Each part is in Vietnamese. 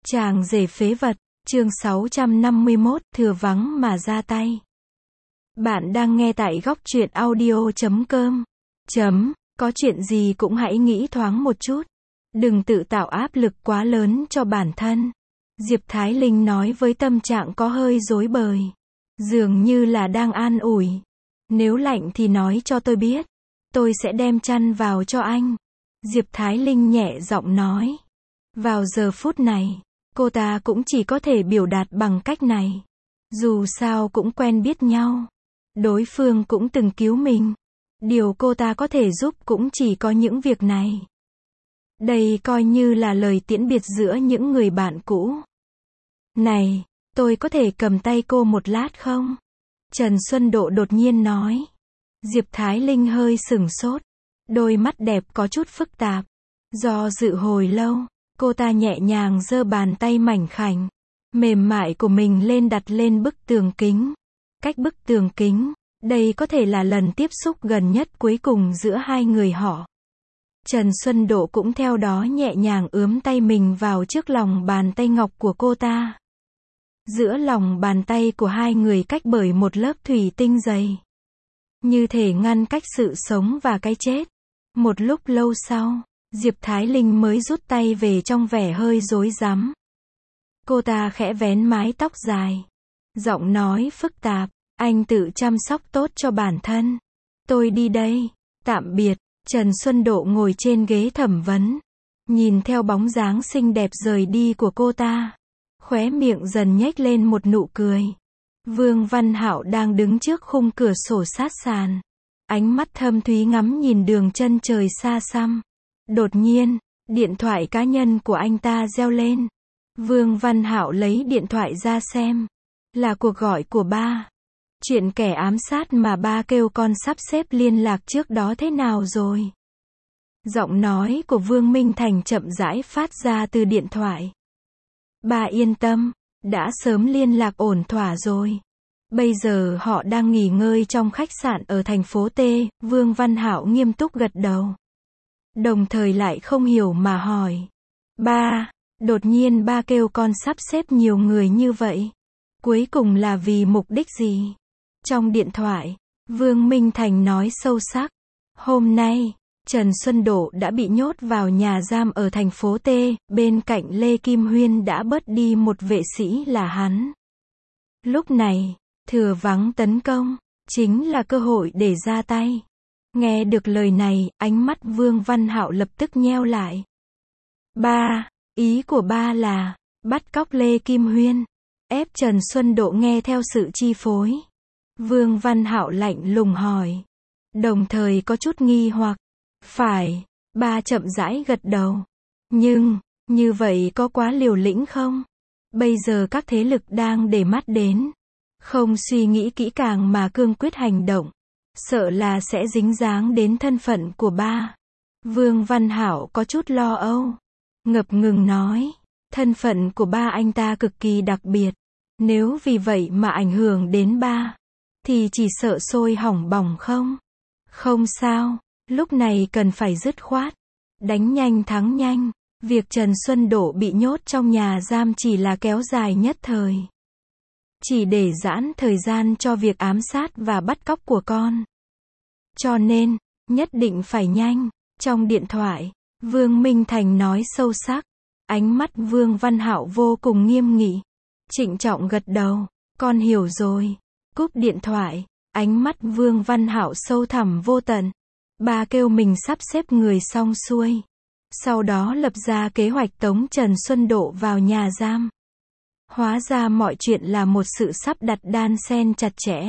Chàng rể phế vật, chương 651, thừa vắng mà ra tay. Bạn đang nghe tại góc truyện audio.com. Có chuyện gì cũng hãy nghĩ thoáng một chút. Đừng tự tạo áp lực quá lớn cho bản thân. Diệp Thái Linh nói với tâm trạng có hơi rối bời. Dường như là đang an ủi. Nếu lạnh thì nói cho tôi biết. Tôi sẽ đem chăn vào cho anh. Diệp Thái Linh nhẹ giọng nói. Vào giờ phút này, cô ta cũng chỉ có thể biểu đạt bằng cách này. Dù sao cũng quen biết nhau. Đối phương cũng từng cứu mình. Điều cô ta có thể giúp cũng chỉ có những việc này. Đây coi như là lời tiễn biệt giữa những người bạn cũ. Này, tôi có thể cầm tay cô một lát không? Trần Xuân Độ đột nhiên nói. Diệp Thái Linh hơi sửng sốt. Đôi mắt đẹp có chút phức tạp. Do dự hồi lâu, cô ta nhẹ nhàng giơ bàn tay mảnh khảnh, mềm mại của mình lên đặt lên bức tường kính. Cách bức tường kính, đây có thể là lần tiếp xúc gần nhất cuối cùng giữa hai người họ. Trần Xuân Độ cũng theo đó nhẹ nhàng ướm tay mình vào trước lòng bàn tay ngọc của cô ta. Giữa lòng bàn tay của hai người cách bởi một lớp thủy tinh dày. Như thể ngăn cách sự sống và cái chết. Một lúc lâu sau, Diệp Thái Linh mới rút tay về trong vẻ hơi rối rắm. Cô ta khẽ vén mái tóc dài. Giọng nói phức tạp, anh tự chăm sóc tốt cho bản thân. Tôi đi đây, tạm biệt. Trần Xuân Độ ngồi trên ghế thẩm vấn. Nhìn theo bóng dáng xinh đẹp rời đi của cô ta. Khóe miệng dần nhếch lên một nụ cười. Vương Văn Hạo đang đứng trước khung cửa sổ sát sàn. Ánh mắt thâm thúy ngắm nhìn đường chân trời xa xăm. Đột nhiên, điện thoại cá nhân của anh ta reo lên. Vương Văn Hạo lấy điện thoại ra xem. Là cuộc gọi của ba. Chuyện kẻ ám sát mà ba kêu con sắp xếp liên lạc trước đó thế nào rồi? Giọng nói của Vương Minh Thành chậm rãi phát ra từ điện thoại. Ba yên tâm, đã sớm liên lạc ổn thỏa rồi. Bây giờ họ đang nghỉ ngơi trong khách sạn ở thành phố T. Vương Văn Hạo nghiêm túc gật đầu. Đồng thời lại không hiểu mà hỏi. Ba, đột nhiên ba kêu con sắp xếp nhiều người như vậy. Cuối cùng là vì mục đích gì? Trong điện thoại, Vương Minh Thành nói sâu sắc. Hôm nay, Trần Xuân Độ đã bị nhốt vào nhà giam ở thành phố T. Bên cạnh Lê Kim Huyên đã bớt đi một vệ sĩ là hắn. Lúc này, thừa vắng tấn công, chính là cơ hội để ra tay. Nghe được lời này, ánh mắt Vương Văn Hạo lập tức nheo lại. Ba, ý của ba là, bắt cóc Lê Kim Huyên, ép Trần Xuân Độ nghe theo sự chi phối. Vương Văn Hạo lạnh lùng hỏi. Đồng thời có chút nghi hoặc. Phải, ba chậm rãi gật đầu. Nhưng, như vậy có quá liều lĩnh không? Bây giờ các thế lực đang để mắt đến. Không suy nghĩ kỹ càng mà cương quyết hành động. Sợ là sẽ dính dáng đến thân phận của ba. Vương Văn Hạo có chút lo âu. Ngập ngừng nói. Thân phận của ba anh ta cực kỳ đặc biệt. Nếu vì vậy mà ảnh hưởng đến ba, thì chỉ sợ sôi hỏng bỏng không? Không sao, lúc này cần phải dứt khoát. Đánh nhanh thắng nhanh. Việc Trần Xuân Độ bị nhốt trong nhà giam chỉ là kéo dài nhất thời. Chỉ để giãn thời gian cho việc ám sát và bắt cóc của con. Cho nên, nhất định phải nhanh. Trong điện thoại, Vương Minh Thành nói sâu sắc. Ánh mắt Vương Văn Hạo vô cùng nghiêm nghị. Trịnh trọng gật đầu. Con hiểu rồi. Cúp điện thoại, ánh mắt Vương Văn Hạo sâu thẳm vô tận. Ba kêu mình sắp xếp người xong xuôi. Sau đó lập ra kế hoạch tống Trần Xuân Độ vào nhà giam. Hóa ra mọi chuyện là một sự sắp đặt đan xen chặt chẽ.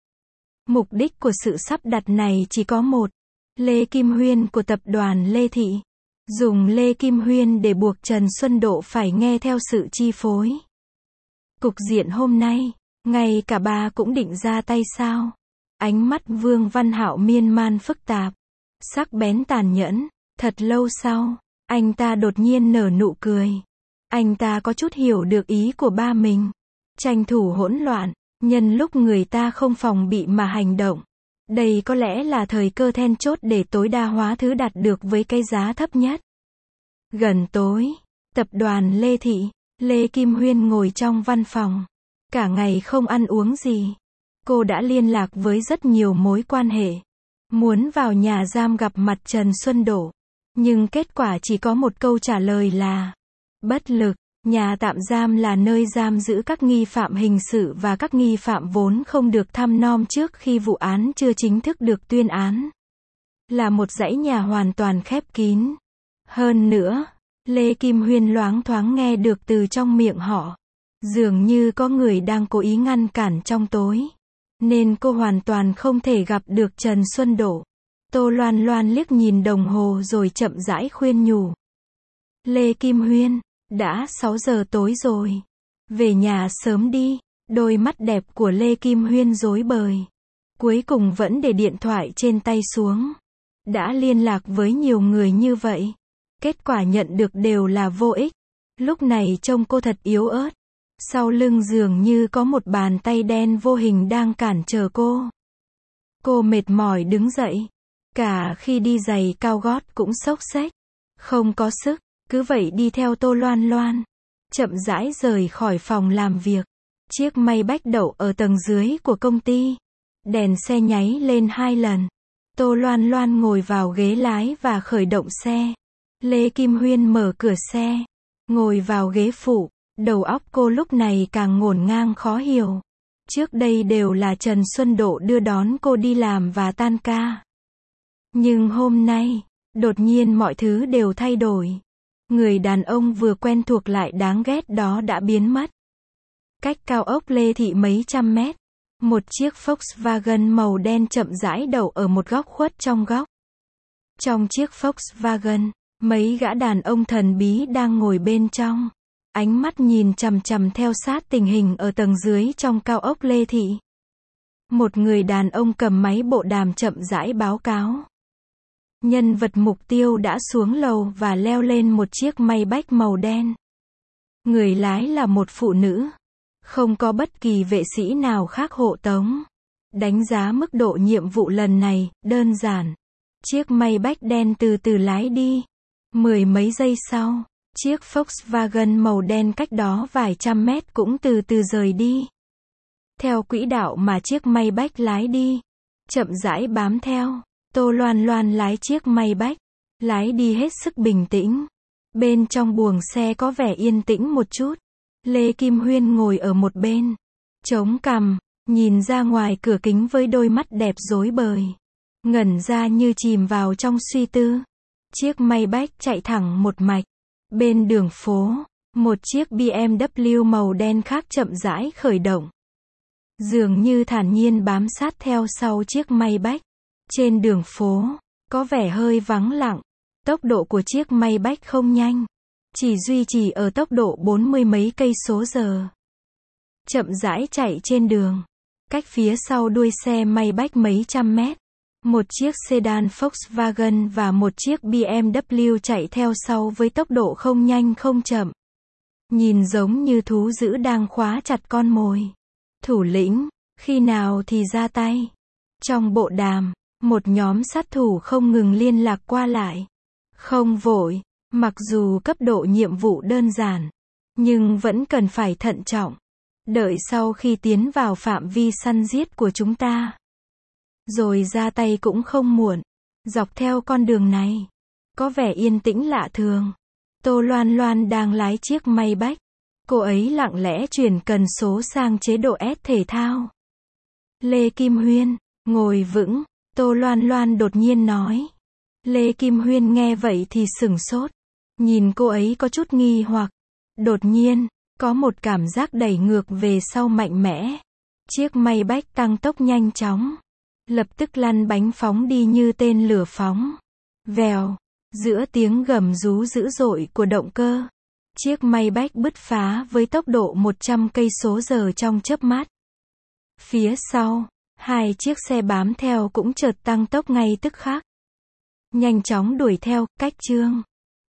Mục đích của sự sắp đặt này chỉ có một. Lê Kim Huyên của tập đoàn Lê Thị. Dùng Lê Kim Huyên để buộc Trần Xuân Độ phải nghe theo sự chi phối. Cục diện hôm nay, ngay cả ba cũng định ra tay sao? Ánh mắt Vương Văn Hạo miên man phức tạp. Sắc bén tàn nhẫn. Thật lâu sau, anh ta đột nhiên nở nụ cười. Anh ta có chút hiểu được ý của ba mình. Tranh thủ hỗn loạn, nhân lúc người ta không phòng bị mà hành động. Đây có lẽ là thời cơ then chốt để tối đa hóa thứ đạt được với cái giá thấp nhất. Gần tối, tập đoàn Lê Thị, Lê Kim Huyên ngồi trong văn phòng. Cả ngày không ăn uống gì. Cô đã liên lạc với rất nhiều mối quan hệ. Muốn vào nhà giam gặp mặt Trần Xuân Đỗ. Nhưng kết quả chỉ có một câu trả lời là bất lực. Nhà tạm giam là nơi giam giữ các nghi phạm hình sự và các nghi phạm vốn không được thăm nom trước khi vụ án chưa chính thức được tuyên án. Là một dãy nhà hoàn toàn khép kín. Hơn nữa, Lê Kim Huyên loáng thoáng nghe được từ trong miệng họ. Dường như có người đang cố ý ngăn cản trong tối. Nên cô hoàn toàn không thể gặp được Trần Xuân Đỗ. Tô Loan Loan liếc nhìn đồng hồ rồi chậm rãi khuyên nhủ. Lê Kim Huyên, đã 6 giờ tối rồi. Về nhà sớm đi. Đôi mắt đẹp của Lê Kim Huyên rối bời. Cuối cùng vẫn để điện thoại trên tay xuống. Đã liên lạc với nhiều người như vậy. Kết quả nhận được đều là vô ích. Lúc này trông cô thật yếu ớt. Sau lưng dường như có một bàn tay đen vô hình đang cản trở cô. Cô mệt mỏi đứng dậy. Cả khi đi giày cao gót cũng xốc xếch. Không có sức. Cứ vậy đi theo Tô Loan Loan. Chậm rãi rời khỏi phòng làm việc. Chiếc Maybach đậu ở tầng dưới của công ty. Đèn xe nháy lên 2 lần. Tô Loan Loan ngồi vào ghế lái và khởi động xe. Lê Kim Huyên mở cửa xe. Ngồi vào ghế phụ. Đầu óc cô lúc này càng ngổn ngang khó hiểu. Trước đây đều là Trần Xuân Đỗ đưa đón cô đi làm và tan ca. Nhưng hôm nay, đột nhiên mọi thứ đều thay đổi. Người đàn ông vừa quen thuộc lại đáng ghét đó đã biến mất. Cách cao ốc Lê Thị mấy trăm mét. Một chiếc Volkswagen màu đen chậm rãi đậu ở một góc khuất trong góc. Trong chiếc Volkswagen, mấy gã đàn ông thần bí đang ngồi bên trong. Ánh mắt nhìn chằm chằm theo sát tình hình ở tầng dưới trong cao ốc Lê Thị. Một người đàn ông cầm máy bộ đàm chậm rãi báo cáo. Nhân vật mục tiêu đã xuống lầu và leo lên một chiếc Maybach màu đen. Người lái là một phụ nữ. Không có bất kỳ vệ sĩ nào khác hộ tống. Đánh giá mức độ nhiệm vụ lần này, đơn giản. Chiếc Maybach đen từ từ lái đi. 10 mấy giây sau, chiếc Volkswagen màu đen cách đó vài trăm mét cũng từ từ rời đi. Theo quỹ đạo mà chiếc Maybach lái đi. Chậm rãi bám theo. Tô Loan Loan lái chiếc Maybach. Lái đi hết sức bình tĩnh. Bên trong buồng xe có vẻ yên tĩnh một chút. Lê Kim Huyên ngồi ở một bên. Chống cằm, nhìn ra ngoài cửa kính với đôi mắt đẹp rối bời. Ngẩn ra như chìm vào trong suy tư. Chiếc Maybach chạy thẳng một mạch. Bên đường phố, một chiếc BMW màu đen khác chậm rãi khởi động. Dường như thản nhiên bám sát theo sau chiếc Maybach. Trên đường phố, có vẻ hơi vắng lặng. Tốc độ của chiếc Maybach không nhanh. Chỉ duy trì ở tốc độ 40 mấy cây số giờ. Chậm rãi chạy trên đường. Cách phía sau đuôi xe Maybach mấy trăm mét. Một chiếc sedan Volkswagen và một chiếc BMW chạy theo sau với tốc độ không nhanh không chậm. Nhìn giống như thú dữ đang khóa chặt con mồi. Thủ lĩnh, khi nào thì ra tay? Trong bộ đàm, một nhóm sát thủ không ngừng liên lạc qua lại. Không vội, mặc dù cấp độ nhiệm vụ đơn giản, nhưng vẫn cần phải thận trọng. Đợi sau khi tiến vào phạm vi săn giết của chúng ta. Rồi ra tay cũng không muộn. Dọc theo con đường này, có vẻ yên tĩnh lạ thường. Tô Loan Loan đang lái chiếc Maybach. Cô ấy lặng lẽ chuyển cần số sang chế độ S thể thao. Lê Kim Huyên, ngồi vững. Tô Loan Loan đột nhiên nói. Lê Kim Huyên nghe vậy thì sửng sốt. Nhìn cô ấy có chút nghi hoặc. Đột nhiên, có một cảm giác đẩy ngược về sau mạnh mẽ. Chiếc Maybach tăng tốc nhanh chóng. Lập tức lăn bánh phóng đi như tên lửa phóng. Vèo, giữa tiếng gầm rú dữ dội của động cơ. Chiếc Maybach bứt phá với tốc độ 100 cây số giờ trong chớp mắt. Phía sau, hai chiếc xe bám theo cũng chợt tăng tốc ngay tức khắc. Nhanh chóng đuổi theo, cách chương.